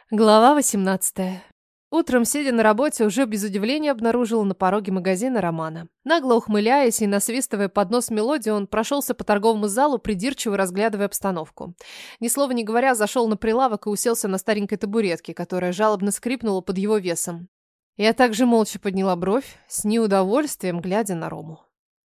Глава 18. Утром, сидя на работе, уже без удивления обнаружила на пороге магазина Романа. Нагло ухмыляясь и насвистывая под нос мелодию, он прошелся по торговому залу, придирчиво разглядывая обстановку. Ни слова не говоря, зашел на прилавок и уселся на старенькой табуретке, которая жалобно скрипнула под его весом. Я также молча подняла бровь, с неудовольствием глядя на Рому.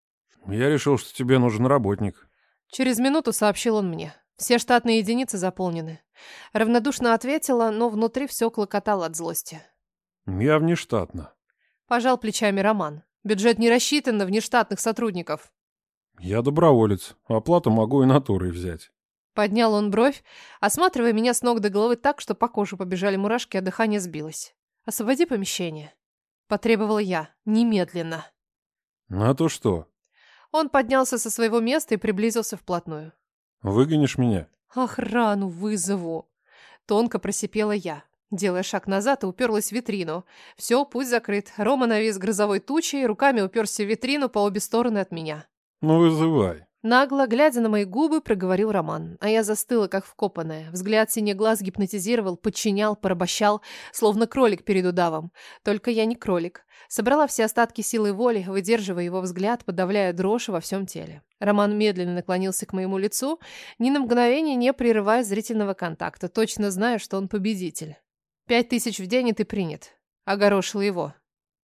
Я решил, что тебе нужен работник. Через минуту сообщил он мне. Все штатные единицы заполнены. Равнодушно ответила, но внутри все клокотало от злости. Я внештатно. Пожал плечами Роман. Бюджет не рассчитан на внештатных сотрудников. Я доброволец. Оплату могу и натурой взять. Поднял он бровь, осматривая меня с ног до головы так, что по коже побежали мурашки, а дыхание сбилось. «Освободи помещение», — потребовала я, немедленно. А то что? Он поднялся со своего места и приблизился вплотную. Выгонишь меня? «Охрану вызову», — тонко просипела я, делая шаг назад и уперлась в витрину. Все, путь закрыт. Рома навис грозовой тучей, руками уперся в витрину по обе стороны от меня. Ну, вызывай. Нагло, глядя на мои губы, проговорил Роман, а я застыла, как вкопанная. Взгляд синих глаз гипнотизировал, подчинял, порабощал, словно кролик перед удавом. Только я не кролик. Собрала все остатки силы воли, выдерживая его взгляд, подавляя дрожь во всем теле. Роман медленно наклонился к моему лицу, ни на мгновение не прерывая зрительного контакта, точно зная, что он победитель. 5000 в день, и ты принят. Огорошила его.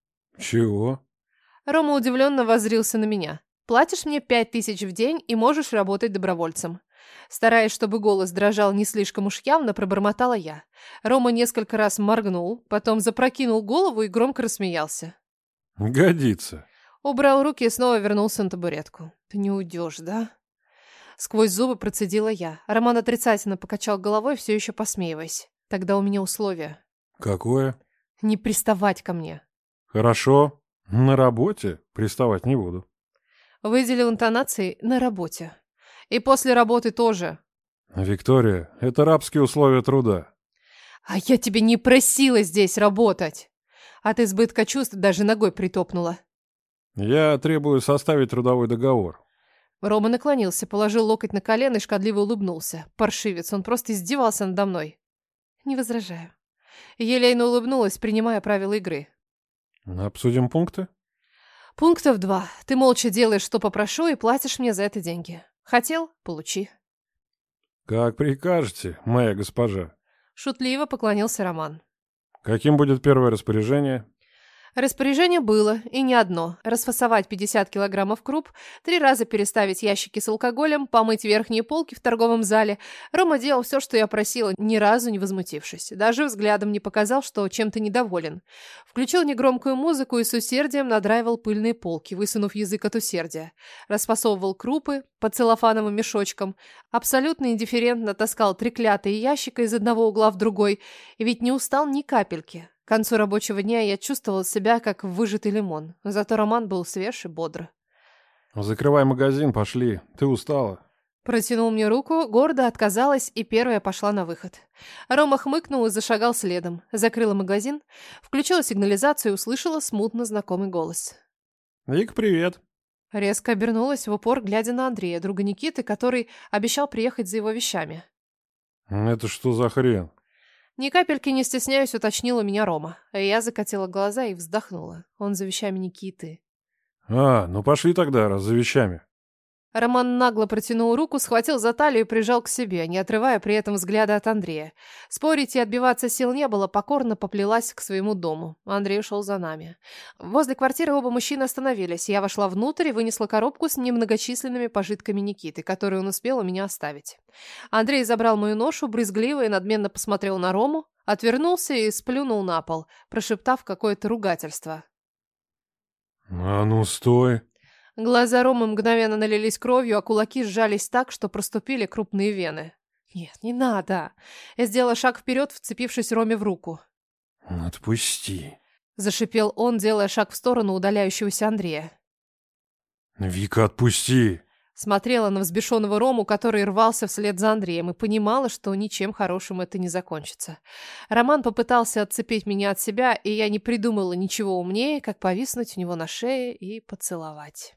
Чего? Рома удивленно воззрился на меня. Платишь мне 5000 в день и можешь работать добровольцем. Стараясь, чтобы голос дрожал не слишком уж явно, пробормотала я. Рома несколько раз моргнул, потом запрокинул голову и громко рассмеялся. Годится. Убрал руки и снова вернулся на табуретку. Ты не уйдешь, да? Сквозь зубы процедила я. Роман отрицательно покачал головой, все еще посмеиваясь. Тогда у меня условие. Какое? Не приставать ко мне. Хорошо. На работе приставать не буду. Выделил интонации на работе. И после работы тоже. Виктория, это рабские условия труда. А я тебе не просила здесь работать. От избытка чувств даже ногой притопнула. Я требую составить трудовой договор. Рома наклонился, положил локоть на колено и шкодливо улыбнулся. Паршивец, он просто издевался надо мной. Не возражаю. Елейно улыбнулась, принимая правила игры. Обсудим пункты? Пунктов 2. Ты молча делаешь, что попрошу, и платишь мне за это деньги. Хотел? Получи. Как прикажете, моя госпожа. Шутливо поклонился Роман. Каким будет первое распоряжение? Распоряжение было, и не одно. Расфасовать 50 килограммов круп, 3 раза переставить ящики с алкоголем, помыть верхние полки в торговом зале. Рома делал все, что я просила, ни разу не возмутившись. Даже взглядом не показал, что чем-то недоволен. Включил негромкую музыку и с усердием надраивал пыльные полки, высунув язык от усердия. Расфасовывал крупы по целлофановым мешочкам. Абсолютно индифферентно таскал треклятые ящика из одного угла в другой. И ведь не устал ни капельки. К концу рабочего дня я чувствовала себя как выжатый лимон. Зато Роман был свеж и бодр. Закрывай магазин, пошли. Ты устала. Протянул мне руку, гордо отказалась и первая пошла на выход. Рома хмыкнул и зашагал следом. Закрыла магазин, включила сигнализацию и услышала смутно знакомый голос. Вик, привет. Резко обернулась в упор, глядя на Андрея, друга Никиты, который обещал приехать за его вещами. Это что за хрен? Ни капельки не стесняюсь, уточнила меня Рома. Я закатила глаза и вздохнула. Он за вещами Никиты. Ну пошли тогда, раз за вещами. Роман нагло протянул руку, схватил за талию и прижал к себе, не отрывая при этом взгляда от Андрея. Спорить и отбиваться сил не было, покорно поплелась к своему дому. Андрей ушел за нами. Возле квартиры оба мужчины остановились. Я вошла внутрь и вынесла коробку с немногочисленными пожитками Никиты, которые он успел у меня оставить. Андрей забрал мою ношу, брезгливо и надменно посмотрел на Рому, отвернулся и сплюнул на пол, прошептав какое-то ругательство. А ну стой. Глаза Ромы мгновенно налились кровью, а кулаки сжались так, что проступили крупные вены. «Нет, не надо!» Я сделала шаг вперед, вцепившись Роме в руку. Отпусти. Зашипел он, делая шаг в сторону удаляющегося Андрея. Вика, отпусти. Смотрела на взбешенного Рому, который рвался вслед за Андреем, и понимала, что ничем хорошим это не закончится. Роман попытался отцепить меня от себя, и я не придумала ничего умнее, как повиснуть у него на шее и поцеловать.